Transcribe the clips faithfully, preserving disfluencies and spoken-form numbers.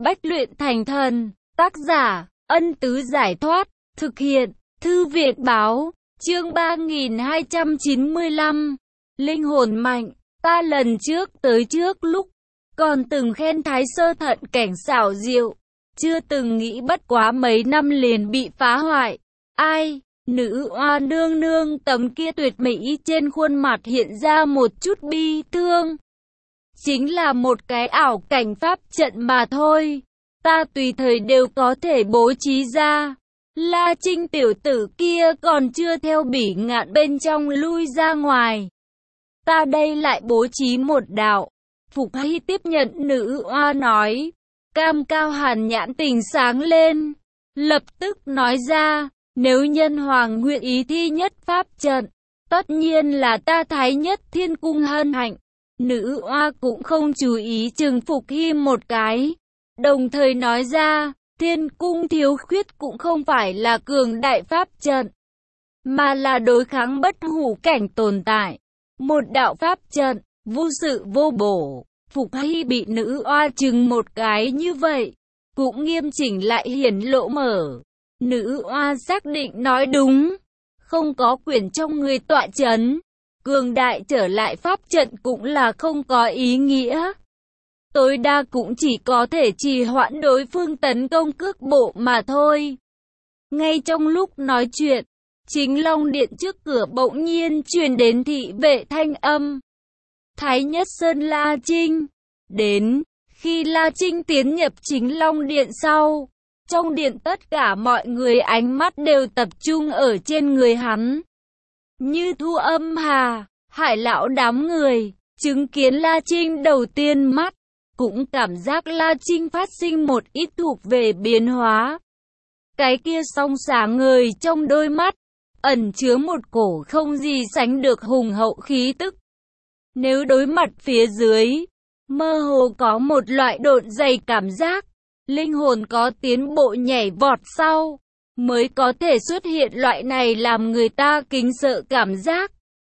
Bách luyện thành thần, tác giả, Ân Tứ Giải Thoát, thực hiện, Thư Viện Báo, chương ba nghìn hai trăm chín mươi lăm, Linh hồn mạnh, ta lần trước tới trước lúc, còn từng khen Thái Sơ thận cảnh xảo diệu, chưa từng nghĩ bất quá mấy năm liền bị phá hoại. Ai, nữ oa nương nương tấm kia tuyệt mỹ trên khuôn mặt hiện ra một chút bi thương. Chính là một cái ảo cảnh pháp trận mà thôi, ta tùy thời đều có thể bố trí ra. La Trinh tiểu tử kia còn chưa theo Bỉ Ngạn bên trong lui ra ngoài. Ta đây lại bố trí một đạo. Phục Hy tiếp nhận nữ oa nói. Cam Cao Hàn nhãn tình sáng lên, lập tức nói ra, nếu nhân hoàng nguyện ý thi nhất pháp trận, tất nhiên là ta Thái Nhất Thiên Cung hân hạnh. Nữ oa cũng không chú ý chừng Phục Hy một cái, đồng thời nói ra, Thiên Cung thiếu khuyết cũng không phải là cường đại pháp trận, mà là đối kháng bất hủ cảnh tồn tại. Một đạo pháp trận, vô sự vô bổ. Phục Hy bị nữ oa chừng một cái như vậy, cũng nghiêm chỉnh lại hiển lộ mở. Nữ oa xác định nói đúng, không có quyền trong người tọa chấn, cường đại trở lại pháp trận cũng là không có ý nghĩa. Tối đa cũng chỉ có thể trì hoãn đối phương tấn công cước bộ mà thôi. Ngay trong lúc nói chuyện, Chính Long Điện trước cửa bỗng nhiên truyền đến thị vệ thanh âm. Thái Nhất Sơn La Trinh đến. Khi La Trinh tiến nhập Chính Long Điện sau, trong điện tất cả mọi người ánh mắt đều tập trung ở trên người hắn. Như Thu Âm Hà, Hải Lão đám người, chứng kiến La Trinh đầu tiên mắt, cũng cảm giác La Trinh phát sinh một ít thuộc về biến hóa. Cái kia song sáng ngời trong đôi mắt, ẩn chứa một cổ không gì sánh được hùng hậu khí tức. Nếu đối mặt phía dưới, mơ hồ có một loại độn dày cảm giác, linh hồn có tiến bộ nhảy vọt sau, mới có thể xuất hiện loại này làm người ta kính sợ cảm giác.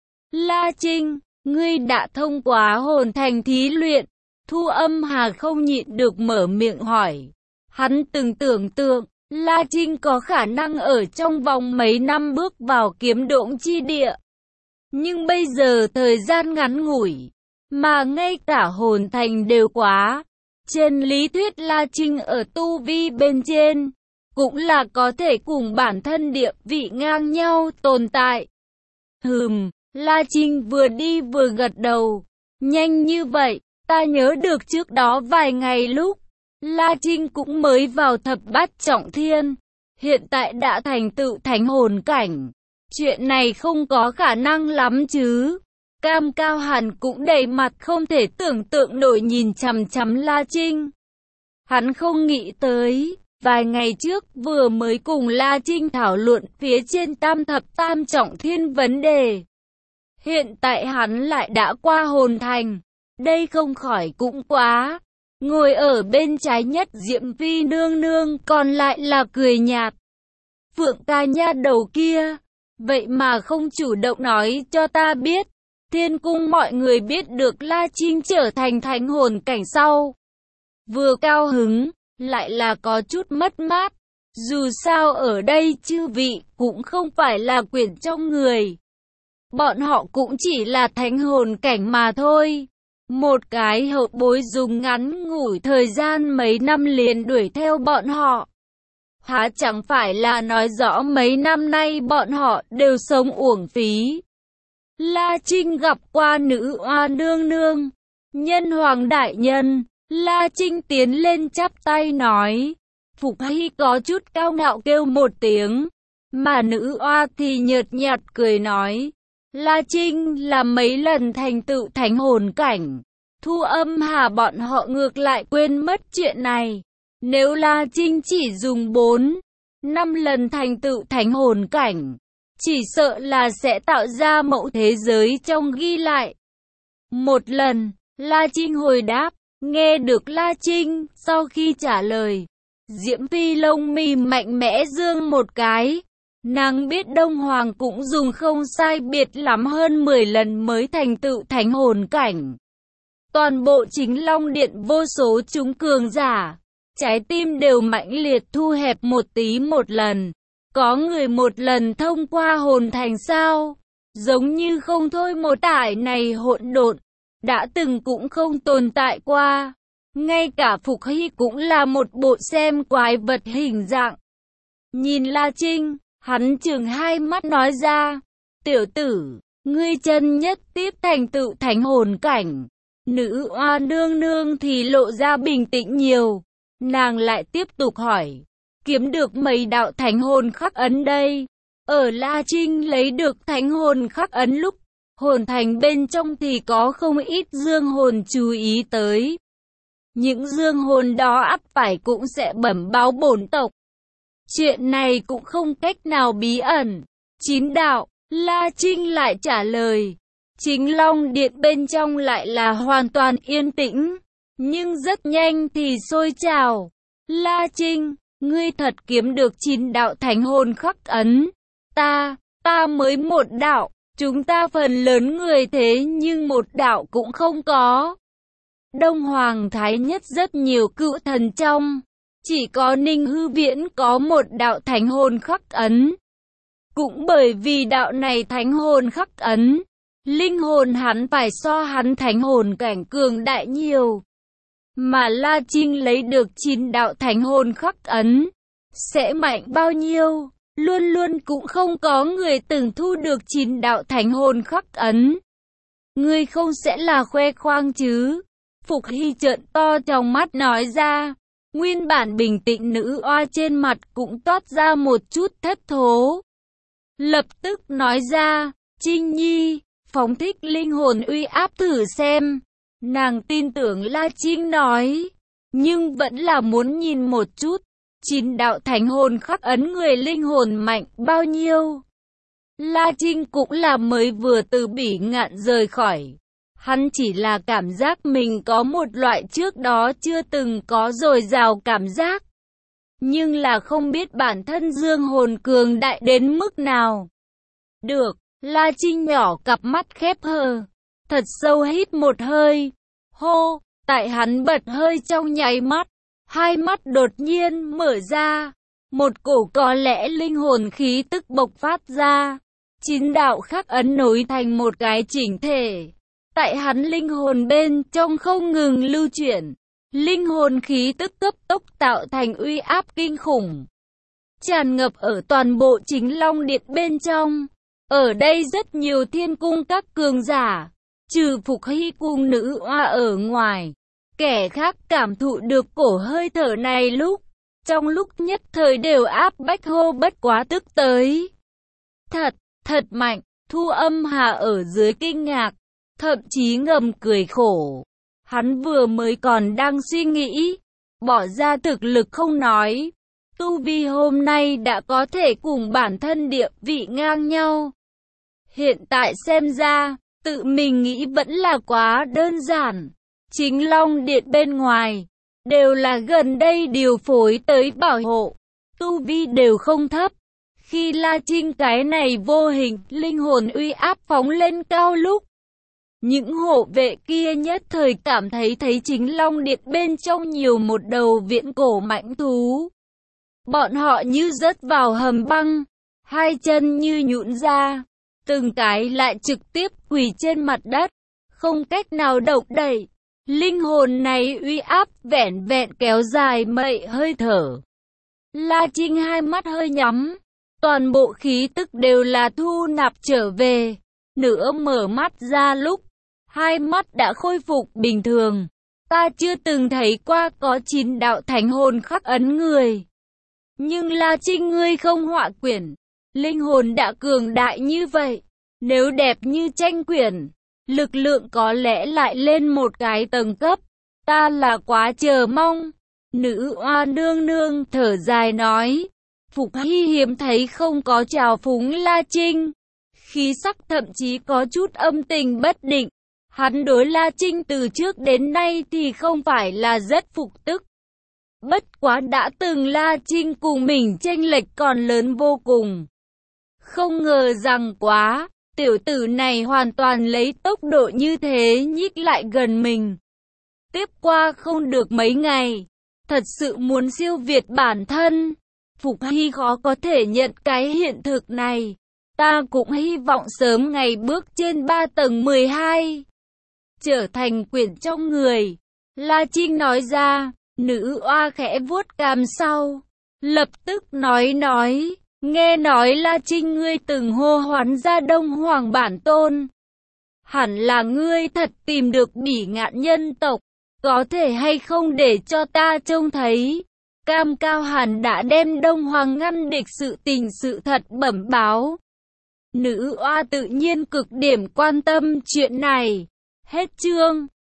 La Trinh, ngươi đã thông qua hồn thành thí luyện. Thu Âm Hà không nhịn được mở miệng hỏi. Hắn từng tưởng tượng, La Trinh có khả năng ở trong vòng mấy năm bước vào kiếm độn chi địa. Nhưng bây giờ thời gian ngắn ngủi, mà ngay cả hồn thành đều quá. Trên lý thuyết La Trinh ở tu vi bên trên, cũng là có thể cùng bản thân địa vị ngang nhau tồn tại. Hừm, La Trinh vừa đi vừa gật đầu. Nhanh như vậy, ta nhớ được trước đó vài ngày lúc, La Trinh cũng mới vào thập bát trọng thiên, hiện tại đã thành tựu thánh hồn cảnh. Chuyện này không có khả năng lắm chứ. Cam Cao Hàn cũng đầy mặt không thể tưởng tượng nổi nhìn chằm chằm La Trinh. Hắn không nghĩ tới, vài ngày trước vừa mới cùng La Trinh thảo luận phía trên tam thập tam trọng thiên vấn đề. Hiện tại hắn lại đã qua hồn thành, đây không khỏi cũng quá. Ngồi ở bên trái nhất Diệm Phi nương nương còn lại là cười nhạt. Phượng ca nha đầu kia, vậy mà không chủ động nói cho ta biết. Thiên cung mọi người biết được La Trinh trở thành thánh hồn cảnh sau, vừa cao hứng, lại là có chút mất mát. Dù sao ở đây chư vị cũng không phải là quyền trong người. Bọn họ cũng chỉ là thánh hồn cảnh mà thôi. Một cái hậu bối dùng ngắn ngủi thời gian mấy năm liền đuổi theo bọn họ. Há chẳng phải là nói rõ mấy năm nay bọn họ đều sống uổng phí. La Trinh gặp qua nữ oa nương nương. Nhân hoàng đại nhân. La Trinh tiến lên chắp tay nói. Phục Hy có chút cao ngạo kêu một tiếng, mà nữ oa thì nhợt nhạt cười nói. La Trinh là mấy lần thành tựu thánh hồn cảnh. Thu Âm Hà bọn họ ngược lại quên mất chuyện này. Nếu La Trinh chỉ dùng bốn, năm lần thành tựu thánh hồn cảnh, chỉ sợ là sẽ tạo ra mẫu thế giới trong ghi lại. Một lần, La Trinh hồi đáp, nghe được La Trinh sau khi trả lời, Diễm Phi lông mi mạnh mẽ dương một cái. Nàng biết Đông Hoàng cũng dùng không sai biệt lắm hơn mười lần mới thành tựu thánh hồn cảnh. Toàn bộ Chính Long Điện vô số chúng cường giả, trái tim đều mãnh liệt thu hẹp một tí một lần. Có người một lần thông qua hồn thành sao? Giống như không thôi, một tải này hỗn độn, đã từng cũng không tồn tại qua. Ngay cả Phục Hy cũng là một bộ xem quái vật hình dạng. Nhìn La Trinh, hắn chừng hai mắt nói ra, tiểu tử, ngươi chân nhất tiếp thành tựu thánh hồn cảnh. Nữ oa nương nương thì lộ ra bình tĩnh nhiều. Nàng lại tiếp tục hỏi, kiếm được mấy đạo thánh hồn khắc ấn đây? Ở La Trinh lấy được thánh hồn khắc ấn lúc, hồn thành bên trong thì có không ít dương hồn chú ý tới. Những dương hồn đó ắt phải cũng sẽ bẩm báo bổn tộc. Chuyện này cũng không cách nào bí ẩn. Chín đạo, La Trinh lại trả lời. Chính Long Điện bên trong lại là hoàn toàn yên tĩnh, nhưng rất nhanh thì sôi trào. La Trinh, ngươi thật kiếm được chín đạo thánh hồn khắc ấn. Ta, ta mới một đạo, chúng ta phần lớn người thế nhưng một đạo cũng không có. Đông Hoàng Thái Nhất rất nhiều cựu thần trong, chỉ có Ninh Hư Viễn có một đạo thánh hồn khắc ấn. Cũng bởi vì đạo này thánh hồn khắc ấn, linh hồn hắn phải so hắn thánh hồn cảnh cường đại nhiều. Mà La Trinh lấy được chín đạo thánh hồn khắc ấn, sẽ mạnh bao nhiêu? Luôn luôn cũng không có người từng thu được chín đạo thánh hồn khắc ấn. Ngươi không sẽ là khoe khoang chứ? Phục Hy trợn to trong mắt nói ra. Nguyên bản bình tĩnh nữ oa trên mặt cũng toát ra một chút thất thố. Lập tức nói ra, Trinh Nhi, phóng thích linh hồn uy áp thử xem. Nàng tin tưởng La Trinh nói, nhưng vẫn là muốn nhìn một chút. Chín đạo thánh hồn khắc ấn người linh hồn mạnh bao nhiêu? La Trinh cũng là mới vừa từ Bỉ Ngạn rời khỏi. Hắn chỉ là cảm giác mình có một loại trước đó chưa từng có dồi dào cảm giác. Nhưng là không biết bản thân dương hồn cường đại đến mức nào. Được, La Trinh nhỏ cặp mắt khép hờ, thật sâu hít một hơi. Hô, tại hắn bật hơi trong nháy mắt, hai mắt đột nhiên mở ra. Một cổ có lẽ linh hồn khí tức bộc phát ra. Chín đạo khắc ấn nối thành một cái chỉnh thể. Tại hắn linh hồn bên trong không ngừng lưu chuyển. Linh hồn khí tức cấp tốc tạo thành uy áp kinh khủng. Tràn ngập ở toàn bộ Chính Long Điện bên trong. Ở đây rất nhiều thiên cung các cường giả. Trừ Phục Hy cung nữ oa ở ngoài. Kẻ khác cảm thụ được cổ hơi thở này lúc. Trong lúc nhất thời đều áp bách hô bất quá tức tới. Thật, thật mạnh, Thu Âm Hà ở dưới kinh ngạc. Thậm chí ngầm cười khổ. Hắn vừa mới còn đang suy nghĩ. Bỏ ra thực lực không nói. Tu vi hôm nay đã có thể cùng bản thân địa vị ngang nhau. Hiện tại xem ra, tự mình nghĩ vẫn là quá đơn giản. Chính Long Điện bên ngoài, đều là gần đây điều phối tới bảo hộ. Tu vi đều không thấp. Khi La Trinh cái này vô hình, linh hồn uy áp phóng lên cao lúc. Những hộ vệ kia nhất thời cảm thấy thấy Chính Long Điện bên trong nhiều một đầu viễn cổ mãnh thú. Bọn họ như rớt vào hầm băng, hai chân như nhũn ra, từng cái lại trực tiếp quỳ trên mặt đất, không cách nào động đậy. Linh hồn này uy áp vẻn vẹn kéo dài mấy hơi thở. La Trinh hai mắt hơi nhắm, toàn bộ khí tức đều là thu nạp trở về. Nửa mở mắt ra lúc, hai mắt đã khôi phục bình thường. Ta chưa từng thấy qua có chín đạo thánh hồn khắc ấn người. Nhưng La Trinh ngươi không họa quyển, linh hồn đã cường đại như vậy. Nếu đẹp như tranh quyển, lực lượng có lẽ lại lên một cái tầng cấp. Ta là quá chờ mong. Nữ oa nương nương thở dài nói. Phục Hy hiếm thấy không có trào phúng La Trinh. Khí sắc thậm chí có chút âm tình bất định. Hắn đối La Trinh từ trước đến nay thì không phải là rất phục tức. Bất quá đã từng La Trinh cùng mình chênh lệch còn lớn vô cùng. Không ngờ rằng quá, tiểu tử này hoàn toàn lấy tốc độ như thế nhích lại gần mình. Tiếp qua không được mấy ngày, thật sự muốn siêu việt bản thân. Phục Hy khó có thể nhận cái hiện thực này. Ta cũng hy vọng sớm ngày bước trên ba tầng mười hai, trở thành quyển trong người. La Trinh nói ra, nữ oa khẽ vuốt cằm sau, lập tức nói nói, nghe nói La Trinh ngươi từng hô hoán ra Đông Hoàng bản tôn. Hẳn là ngươi thật tìm được bỉ ngạn nhân tộc, có thể hay không để cho ta trông thấy. Cam Cao Hàn đã đem Đông Hoàng ngăn địch sự tình sự thật bẩm báo. Nữ oa tự nhiên cực điểm quan tâm chuyện này. Hết chương.